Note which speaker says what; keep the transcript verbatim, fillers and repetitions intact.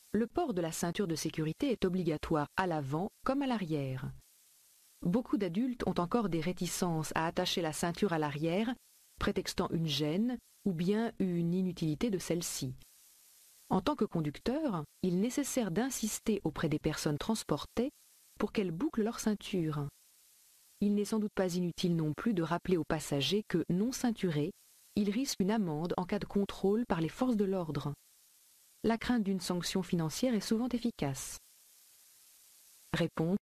Speaker 1: Le port de la ceinture de sécurité est obligatoire à l'avant comme à l'arrière. Beaucoup d'adultes ont encore des réticences à attacher la ceinture à l'arrière, prétextant une gêne ou bien une inutilité de celle-ci. En tant que conducteur, il est nécessaire d'insister auprès des personnes transportées pour qu'elles bouclent leur ceinture. Il n'est sans doute pas inutile non plus de rappeler aux passagers que, non ceinturés, ils risquent une amende en cas de contrôle par les forces de l'ordre. La crainte d'une sanction financière est souvent efficace. Réponse.